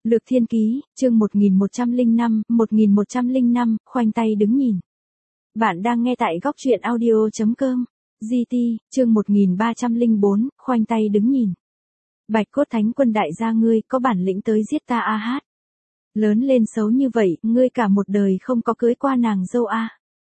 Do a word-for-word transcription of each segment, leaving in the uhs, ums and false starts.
Lược Thiên Ký, chương một nghìn một trăm lẻ năm, một nghìn một trăm lẻ năm, khoanh tay đứng nhìn. Bạn đang nghe tại góc truyện audio chấm com. giê tê, chương một nghìn ba trăm lẻ bốn, khoanh tay đứng nhìn. Bạch Cốt Thánh Quân đại gia ngươi có bản lĩnh tới giết ta a hát. Lớn lên xấu như vậy, ngươi cả một đời không có cưới qua nàng dâu a.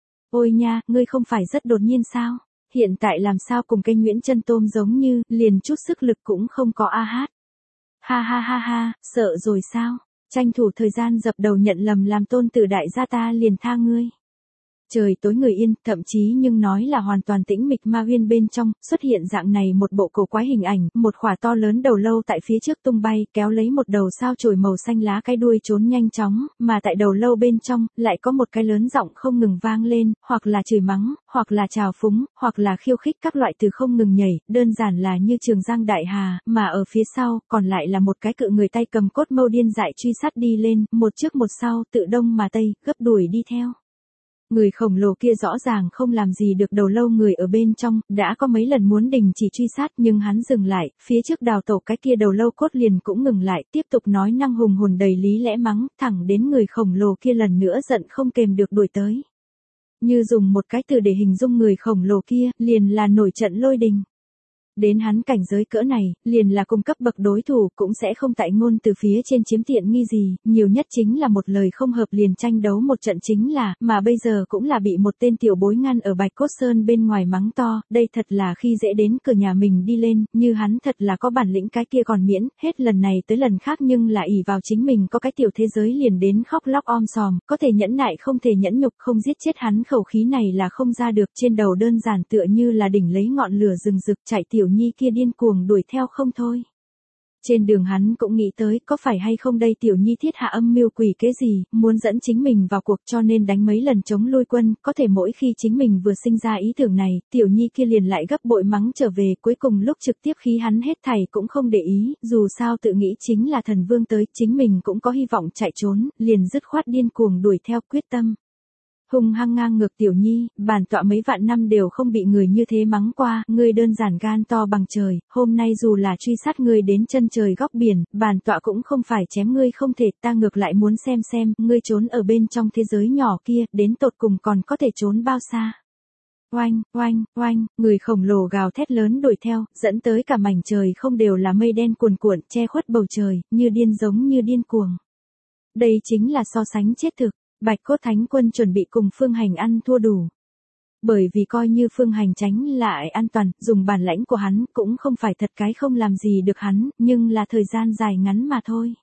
Ôi nha, ngươi không phải rất đột nhiên sao? Hiện tại làm sao cùng cây Nguyễn Chân Tôm giống như, liền chút sức lực cũng không có a hát. Ha ha ha ha, sợ rồi sao? Tranh thủ thời gian dập đầu nhận lầm làm tôn tử đại gia ta liền tha ngươi. Trời tối người yên, thậm chí nhưng nói là hoàn toàn tĩnh mịch ma huyên bên trong, xuất hiện dạng này một bộ cổ quái hình ảnh, một khỏa to lớn đầu lâu tại phía trước tung bay, kéo lấy một đầu sao chổi màu xanh lá cái đuôi trốn nhanh chóng, mà tại đầu lâu bên trong, lại có một cái lớn giọng không ngừng vang lên, hoặc là chửi mắng, hoặc là trào phúng, hoặc là khiêu khích các loại từ không ngừng nhảy, đơn giản là như Trường Giang Đại Hà, mà ở phía sau, còn lại là một cái cự người tay cầm cốt mâu điên dại truy sát đi lên, một trước một sau, tự đông mà tây, gấp đuổi đi theo. Người khổng lồ kia rõ ràng không làm gì được đầu lâu người ở bên trong, đã có mấy lần muốn đình chỉ truy sát nhưng hắn dừng lại, phía trước đào tổ cái kia đầu lâu cốt liền cũng ngừng lại, tiếp tục nói năng hùng hồn đầy lý lẽ mắng, thẳng đến người khổng lồ kia lần nữa giận không kềm được đuổi tới. Như dùng một cái từ để hình dung người khổng lồ kia, liền là nổi trận lôi đình. Đến hắn cảnh giới cỡ này, liền là cung cấp bậc đối thủ cũng sẽ không tại ngôn từ phía trên chiếm tiện nghi gì, nhiều nhất chính là một lời không hợp liền tranh đấu một trận chính là, mà bây giờ cũng là bị một tên tiểu bối ngăn ở Bạch Cốt Sơn bên ngoài mắng to, đây thật là khi dễ đến cửa nhà mình đi lên, như hắn thật là có bản lĩnh cái kia còn miễn, hết lần này tới lần khác nhưng là ỷ vào chính mình có cái tiểu thế giới liền đến khóc lóc om sòm, có thể nhẫn nại không thể nhẫn nhục không giết chết hắn khẩu khí này là không ra được, trên đầu đơn giản tựa như là đỉnh lấy ngọn lửa rừng rực chạy tiểu nhi kia điên cuồng đuổi theo không thôi. Trên đường hắn cũng nghĩ tới có phải hay không đây tiểu nhi thiết hạ âm mưu quỷ kế gì, muốn dẫn chính mình vào cuộc cho nên đánh mấy lần chống lui quân, có thể mỗi khi chính mình vừa sinh ra ý tưởng này, tiểu nhi kia liền lại gấp bội mắng trở về, cuối cùng lúc trực tiếp khí hắn hết thảy cũng không để ý, dù sao tự nghĩ chính là thần vương tới, chính mình cũng có hy vọng chạy trốn, liền dứt khoát điên cuồng đuổi theo quyết tâm. Hung hăng ngang ngược tiểu nhi, bản tọa mấy vạn năm đều không bị người như thế mắng qua, ngươi đơn giản gan to bằng trời, hôm nay dù là truy sát ngươi đến chân trời góc biển, bản tọa cũng không phải chém ngươi không thể, ta ngược lại muốn xem xem, ngươi trốn ở bên trong thế giới nhỏ kia, đến tột cùng còn có thể trốn bao xa. Oanh, oanh, oanh, người khổng lồ gào thét lớn đuổi theo, dẫn tới cả mảnh trời không đều là mây đen cuồn cuộn, che khuất bầu trời, như điên giống như điên cuồng. Đây chính là so sánh chết thực. Bạch Cốt Thánh Quân chuẩn bị cùng Phương Hành ăn thua đủ. Bởi vì coi như Phương Hành tránh lại an toàn, dùng bản lãnh của hắn cũng không phải thật cái không làm gì được hắn, nhưng là thời gian dài ngắn mà thôi.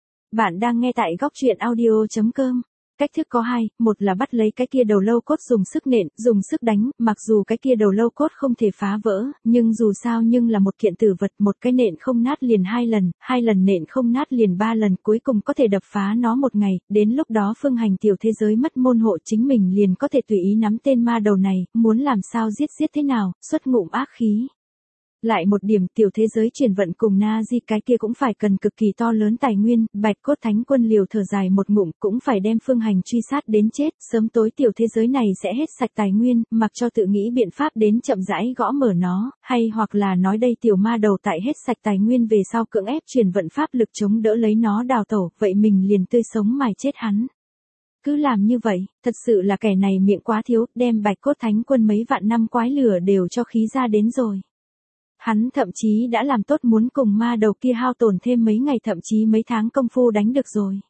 Bạn đang nghe tại góc truyện audio chấm com. Cách thức có hai, một là bắt lấy cái kia đầu lâu cốt dùng sức nện, dùng sức đánh, mặc dù cái kia đầu lâu cốt không thể phá vỡ, nhưng dù sao nhưng là một kiện tử vật, một cái nện không nát liền hai lần, hai lần nện không nát liền ba lần, cuối cùng có thể đập phá nó một ngày, đến lúc đó Phương Hành tiểu thế giới mất môn hộ chính mình liền có thể tùy ý nắm tên ma đầu này, muốn làm sao giết giết thế nào, xuất ngụm ác khí. Lại một điểm tiểu thế giới chuyển vận cùng na di cái kia cũng phải cần cực kỳ to lớn tài nguyên, Bạch Cốt Thánh Quân liều thở dài một ngụm cũng phải đem Phương Hành truy sát đến chết, sớm tối tiểu thế giới này sẽ hết sạch tài nguyên, mặc cho tự nghĩ biện pháp đến chậm rãi gõ mở nó, hay hoặc là nói đây tiểu ma đầu tại hết sạch tài nguyên về sau cưỡng ép chuyển vận pháp lực chống đỡ lấy nó đào tổ, vậy mình liền tươi sống mài chết hắn. Cứ làm như vậy, thật sự là kẻ này miệng quá thiếu, đem Bạch Cốt Thánh Quân mấy vạn năm quái lửa đều cho khí ra đến rồi. Hắn thậm chí đã làm tốt muốn cùng ma đầu kia hao tổn thêm mấy ngày thậm chí mấy tháng công phu đánh được rồi.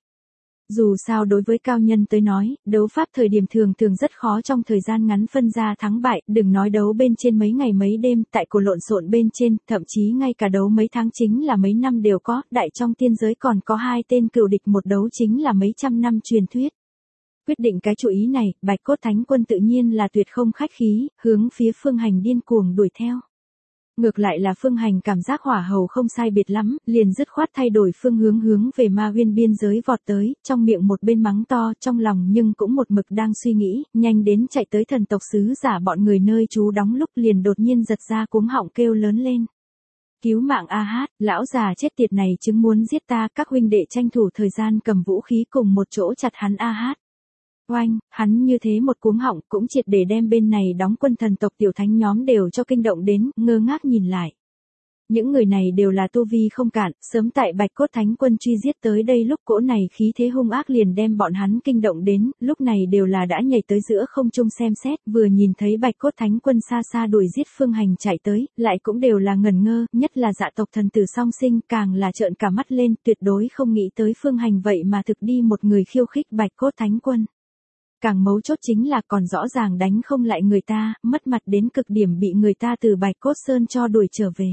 Dù sao đối với cao nhân tới nói, đấu pháp thời điểm thường thường rất khó trong thời gian ngắn phân ra thắng bại, đừng nói đấu bên trên mấy ngày mấy đêm, tại cuộc lộn xộn bên trên, thậm chí ngay cả đấu mấy tháng chính là mấy năm đều có, đại trong tiên giới còn có hai tên cừu địch một đấu chính là mấy trăm năm truyền thuyết. Quyết định cái chủ ý này, Bạch Cốt Thánh Quân tự nhiên là tuyệt không khách khí, hướng phía Phương Hành điên cuồng đuổi theo. Ngược lại là Phương Hành cảm giác hỏa hầu không sai biệt lắm, liền dứt khoát thay đổi phương hướng hướng về ma huyên biên giới vọt tới, trong miệng một bên mắng to, trong lòng nhưng cũng một mực đang suy nghĩ, nhanh đến chạy tới thần tộc sứ giả bọn người nơi trú đóng lúc liền đột nhiên giật ra cuống họng kêu lớn lên. Cứu mạng a hát, lão già chết tiệt này chứng muốn giết ta, các huynh đệ tranh thủ thời gian cầm vũ khí cùng một chỗ chặt hắn a hát. Oanh, hắn như thế một cuống họng cũng triệt để đem bên này đóng quân thần tộc tiểu thánh nhóm đều cho kinh động đến, ngơ ngác nhìn lại. Những người này đều là tu vi không cạn, sớm tại Bạch Cốt Thánh Quân truy giết tới đây lúc cỗ này khí thế hung ác liền đem bọn hắn kinh động đến, lúc này đều là đã nhảy tới giữa không trung xem xét, vừa nhìn thấy Bạch Cốt Thánh Quân xa xa đuổi giết Phương Hành chạy tới, lại cũng đều là ngẩn ngơ, nhất là Dạ tộc thần tử song sinh càng là trợn cả mắt lên, tuyệt đối không nghĩ tới Phương Hành vậy mà thực đi một người khiêu khích Bạch Cốt Thánh Quân. Càng mấu chốt chính là còn rõ ràng đánh không lại người ta, mất mặt đến cực điểm bị người ta từ Bạch Cốt Sơn cho đuổi trở về.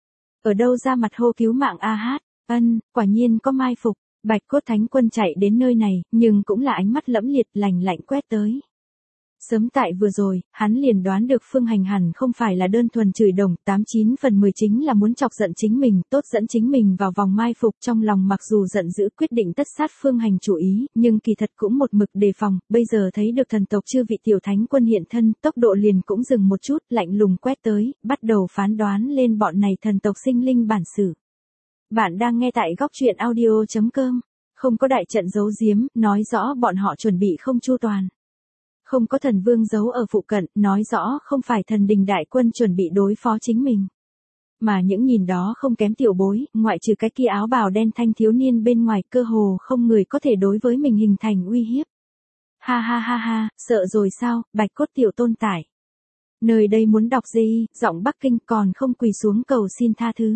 Ở đâu ra mặt hô cứu mạng a hát, ân, quả nhiên có mai phục, Bạch Cốt Thánh Quân chạy đến nơi này, nhưng cũng là ánh mắt lẫm liệt lành lạnh quét tới. Sớm tại vừa rồi, hắn liền đoán được Phương Hành hẳn không phải là đơn thuần chửi đồng, tám chín phần mười chính là muốn chọc giận chính mình, tốt dẫn chính mình vào vòng mai phục, trong lòng mặc dù giận dữ quyết định tất sát Phương Hành chủ ý, nhưng kỳ thật cũng một mực đề phòng, bây giờ thấy được thần tộc chư vị tiểu thánh quân hiện thân, tốc độ liền cũng dừng một chút, lạnh lùng quét tới, bắt đầu phán đoán lên bọn này thần tộc sinh linh bản sự. Bạn đang nghe tại góc truyện audio chấm com, không có đại trận giấu giếm, nói rõ bọn họ chuẩn bị không chu toàn. Không có thần vương giấu ở phụ cận, nói rõ không phải thần đình đại quân chuẩn bị đối phó chính mình. Mà những nhìn đó không kém tiểu bối, ngoại trừ cái kia áo bào đen thanh thiếu niên bên ngoài cơ hồ không người có thể đối với mình hình thành uy hiếp. Ha ha ha ha, sợ rồi sao, Bạch Cốt tiểu tôn tải. Nơi đây muốn đọc gì, giọng Bắc Kinh còn không quỳ xuống cầu xin tha thứ.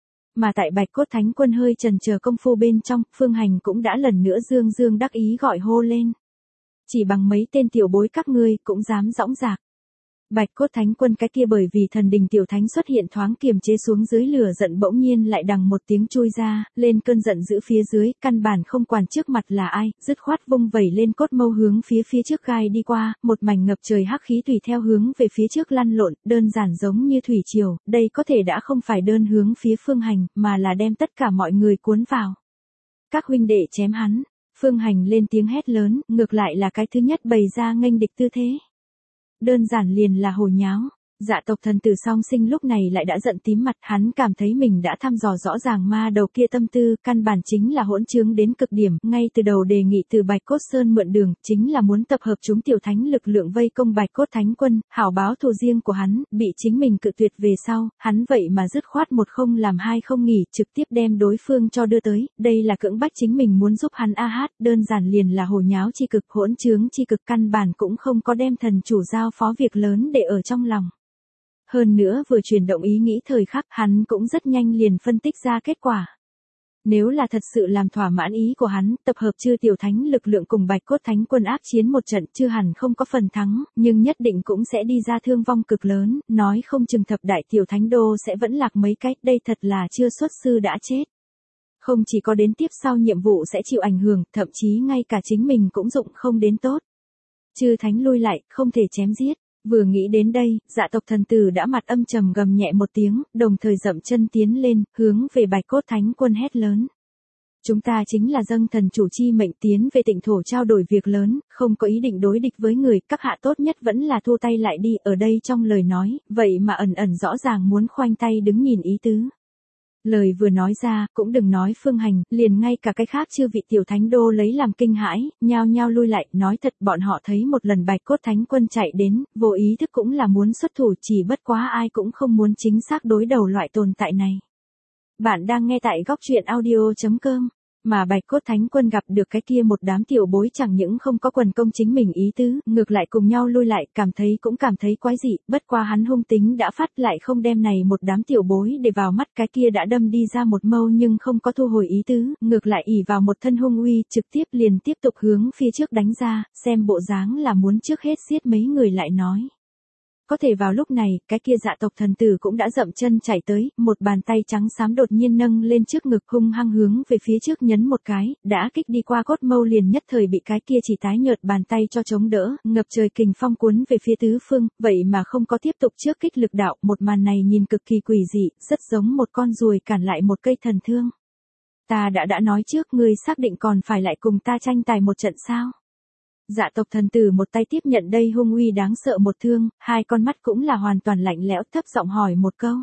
Mà tại Bạch Cốt Thánh Quân hơi chần chờ công phu bên trong, Phương Hành cũng đã lần nữa dương dương đắc ý gọi hô lên. Chỉ bằng mấy tên tiểu bối các ngươi cũng dám dõng dạc. Bạch Cốt Thánh Quân cái kia bởi vì thần đình tiểu thánh xuất hiện thoáng kiềm chế xuống dưới lửa giận bỗng nhiên lại đằng một tiếng chui ra, lên cơn giận giữ phía dưới, căn bản không quản trước mặt là ai, dứt khoát vung vẩy lên cốt mâu hướng phía phía trước gai đi qua, một mảnh ngập trời hắc khí tùy theo hướng về phía trước lăn lộn, đơn giản giống như thủy triều, đây có thể đã không phải đơn hướng phía Phương Hành, mà là đem tất cả mọi người cuốn vào. Các huynh đệ chém hắn. Phương Hành lên tiếng hét lớn, ngược lại là cái thứ nhất bày ra nghênh địch tư thế. Đơn giản liền là hồ nháo. Dạ tộc thần tử song sinh lúc này lại đã giận tím mặt, hắn cảm thấy mình đã thăm dò rõ ràng ma đầu kia tâm tư, căn bản chính là hỗn trướng đến cực điểm, ngay từ đầu đề nghị từ Bạch Cốt Sơn mượn đường, chính là muốn tập hợp chúng tiểu thánh lực lượng vây công Bạch Cốt Thánh Quân, hảo báo thù riêng của hắn, bị chính mình cự tuyệt về sau, hắn vậy mà dứt khoát một không làm hai không nghỉ, trực tiếp đem đối phương cho đưa tới, đây là cưỡng bách chính mình muốn giúp hắn a hát, đơn giản liền là hồ nháo chi cực, hỗn trướng chi cực, căn bản cũng không có đem thần chủ giao phó việc lớn để ở trong lòng. Hơn nữa vừa chuyển động ý nghĩ thời khắc, hắn cũng rất nhanh liền phân tích ra kết quả. Nếu là thật sự làm thỏa mãn ý của hắn, tập hợp chư tiểu thánh lực lượng cùng Bạch Cốt Thánh Quân ác chiến một trận, chưa hẳn không có phần thắng, nhưng nhất định cũng sẽ đi ra thương vong cực lớn, nói không chừng thập đại tiểu thánh đô sẽ vẫn lạc mấy cách, đây thật là chưa xuất sư đã chết. Không chỉ có đến tiếp sau nhiệm vụ sẽ chịu ảnh hưởng, thậm chí ngay cả chính mình cũng dụng không đến tốt. Chư thánh lui lại, không thể chém giết. Vừa nghĩ đến đây, dạ tộc thần tử đã mặt âm trầm gầm nhẹ một tiếng, đồng thời dậm chân tiến lên, hướng về Bạch Cốt Thánh Quân hét lớn. Chúng ta chính là dâng thần chủ chi mệnh tiến về Tịnh thổ trao đổi việc lớn, không có ý định đối địch với người, các hạ tốt nhất vẫn là thu tay lại đi, ở đây trong lời nói, vậy mà ẩn ẩn rõ ràng muốn khoanh tay đứng nhìn ý tứ. Lời vừa nói ra, cũng đừng nói Phương Hành, liền ngay cả cái khác chư vị tiểu thánh đô lấy làm kinh hãi, nhao nhao lui lại, nói thật bọn họ thấy một lần Bạch Cốt Thánh Quân chạy đến, vô ý thức cũng là muốn xuất thủ, chỉ bất quá ai cũng không muốn chính xác đối đầu loại tồn tại này. Bạn đang nghe tại góc truyện audio chấm com. Mà Bạch Cốt Thánh Quân gặp được cái kia một đám tiểu bối chẳng những không có quần công chính mình ý tứ, ngược lại cùng nhau lui lại, cảm thấy cũng cảm thấy quái dị, bất qua hắn hung tính đã phát lại không đem này một đám tiểu bối để vào mắt, cái kia đã đâm đi ra một mâu nhưng không có thu hồi ý tứ, ngược lại ỷ vào một thân hung uy, trực tiếp liền tiếp tục hướng phía trước đánh ra, xem bộ dáng là muốn trước hết giết mấy người lại nói. Có thể vào lúc này, cái kia dạ tộc thần tử cũng đã dậm chân chạy tới, một bàn tay trắng xám đột nhiên nâng lên trước ngực hung hăng hướng về phía trước nhấn một cái, đã kích đi qua cốt mâu liền nhất thời bị cái kia chỉ tái nhợt bàn tay cho chống đỡ, ngập trời kình phong cuốn về phía tứ phương, vậy mà không có tiếp tục trước kích lực đạo, một màn này nhìn cực kỳ quỷ dị, rất giống một con ruồi cản lại một cây thần thương. Ta đã đã nói trước, ngươi xác định còn phải lại cùng ta tranh tài một trận sao? Dạ tộc thần tử một tay tiếp nhận đây hung uy đáng sợ một thương, hai con mắt cũng là hoàn toàn lạnh lẽo, thấp giọng hỏi một câu.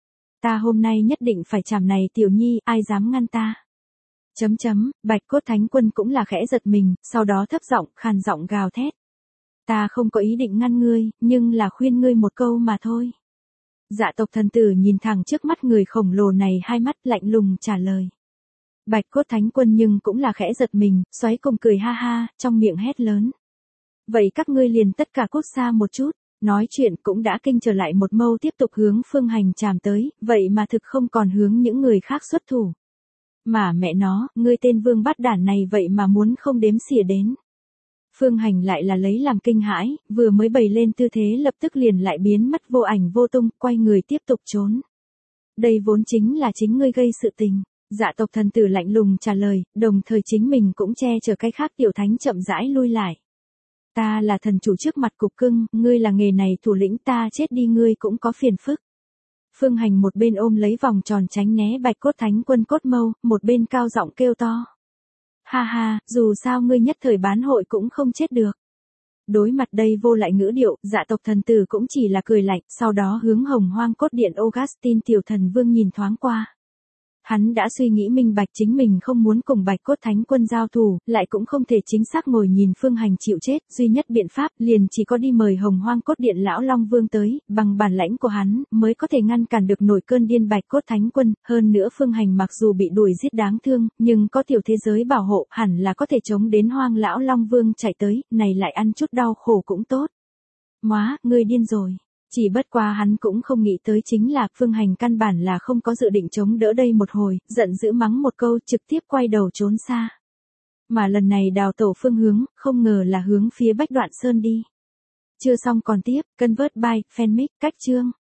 Ta hôm nay nhất định phải chảm này tiểu nhi, ai dám ngăn ta? Chấm chấm, Bạch Cốt Thánh Quân cũng là khẽ giật mình, sau đó thấp giọng, khàn giọng gào thét. Ta không có ý định ngăn ngươi, nhưng là khuyên ngươi một câu mà thôi. Dạ tộc thần tử nhìn thẳng trước mắt người khổng lồ này, hai mắt lạnh lùng trả lời. Bạch cốt thánh quân nhưng cũng là khẽ giật mình, xoáy cùng cười ha ha, trong miệng hét lớn. Vậy các ngươi liền tất cả cút xa một chút. Nói chuyện cũng đã kinh trở lại một mâu tiếp tục hướng Phương Hành chàm tới, vậy mà thực không còn hướng những người khác xuất thủ. Mà mẹ nó, ngươi tên vương bát đản này vậy mà muốn không đếm xỉa đến. Phương Hành lại là lấy làm kinh hãi, vừa mới bày lên tư thế lập tức liền lại biến mất vô ảnh vô tung, quay người tiếp tục trốn. Đây vốn chính là chính ngươi gây sự tình. Dạ tộc thần tử lạnh lùng trả lời, đồng thời chính mình cũng che chở cái khác tiểu thánh chậm rãi lui lại. Ta là thần chủ trước mặt cục cưng, ngươi là nghề này thủ lĩnh, ta chết đi ngươi cũng có phiền phức. Phương Hành một bên ôm lấy vòng tròn tránh né bạch cốt thánh quân cốt mâu, một bên cao giọng kêu to. Ha ha, dù sao ngươi nhất thời bán hội cũng không chết được. Đối mặt đây vô lại ngữ điệu, dạ tộc thần tử cũng chỉ là cười lạnh, sau đó hướng hồng hoang cốt điện Augustine tiểu thần vương nhìn thoáng qua. Hắn đã suy nghĩ minh bạch chính mình không muốn cùng bạch cốt thánh quân giao thủ, lại cũng không thể chính xác ngồi nhìn Phương Hành chịu chết, duy nhất biện pháp liền chỉ có đi mời hồng hoang cốt điện lão Long Vương tới, bằng bản lãnh của hắn, mới có thể ngăn cản được nổi cơn điên bạch cốt thánh quân, hơn nữa Phương Hành mặc dù bị đuổi giết đáng thương, nhưng có tiểu thế giới bảo hộ, hẳn là có thể chống đến hoang lão Long Vương chạy tới, này lại ăn chút đau khổ cũng tốt. Móa, ngươi điên rồi. Chỉ bất qua hắn cũng không nghĩ tới chính là Phương Hành căn bản là không có dự định chống đỡ đây một hồi, giận dữ mắng một câu trực tiếp quay đầu trốn xa. Mà lần này đào tổ phương hướng, không ngờ là hướng phía Bách Đoạn Sơn đi. Chưa xong còn tiếp, Convert by Fanmic, cách chương.